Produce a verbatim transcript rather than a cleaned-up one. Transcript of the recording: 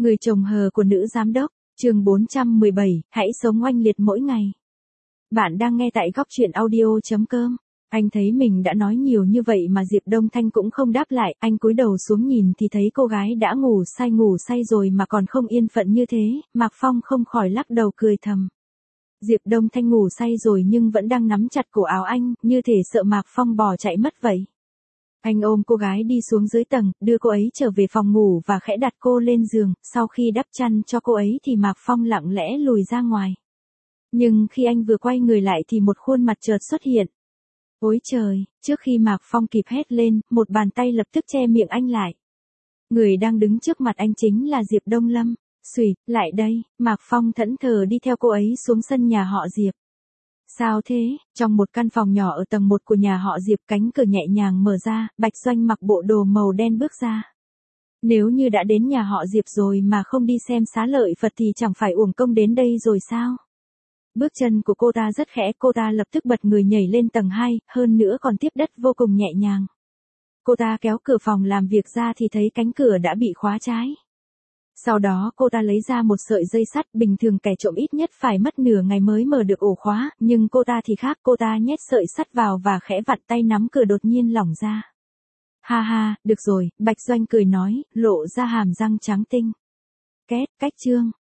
Người chồng hờ của nữ giám đốc, chương bốn trăm mười bảy, hãy sống oanh liệt mỗi ngày. Bạn đang nghe tại góc truyện audio chấm com. Anh thấy mình đã nói nhiều như vậy mà Diệp Đông Thanh cũng không đáp lại, anh cúi đầu xuống nhìn thì thấy cô gái đã ngủ say ngủ say rồi mà còn không yên phận như thế, Mạc Phong không khỏi lắc đầu cười thầm. Diệp Đông Thanh ngủ say rồi nhưng vẫn đang nắm chặt cổ áo anh, như thể sợ Mạc Phong bỏ chạy mất vậy. Anh ôm cô gái đi xuống dưới tầng, đưa cô ấy trở về phòng ngủ và khẽ đặt cô lên giường, sau khi đắp chăn cho cô ấy thì Mạc Phong lặng lẽ lùi ra ngoài. Nhưng khi anh vừa quay người lại thì một khuôn mặt chợt xuất hiện. Ôi trời, trước khi Mạc Phong kịp hét lên, một bàn tay lập tức che miệng anh lại. Người đang đứng trước mặt anh chính là Diệp Đông Lâm. Xùi, lại đây, Mạc Phong thẫn thờ đi theo cô ấy xuống sân nhà họ Diệp. Sao thế? Trong một căn phòng nhỏ ở tầng một của nhà họ Diệp, cánh cửa nhẹ nhàng mở ra, Bạch Doanh mặc bộ đồ màu đen bước ra. Nếu như đã đến nhà họ Diệp rồi mà không đi xem xá lợi Phật thì chẳng phải uổng công đến đây rồi sao? Bước chân của cô ta rất khẽ, cô ta lập tức bật người nhảy lên tầng hai, hơn nữa còn tiếp đất vô cùng nhẹ nhàng. Cô ta kéo cửa phòng làm việc ra thì thấy cánh cửa đã bị khóa trái. Sau đó cô ta lấy ra một sợi dây sắt, bình thường kẻ trộm ít nhất phải mất nửa ngày mới mở được ổ khóa, nhưng cô ta thì khác, cô ta nhét sợi sắt vào và khẽ vặn tay nắm cửa đột nhiên lỏng ra. Ha ha, được rồi, Bạch Doanh cười nói, lộ ra hàm răng trắng tinh. Két, cách chương.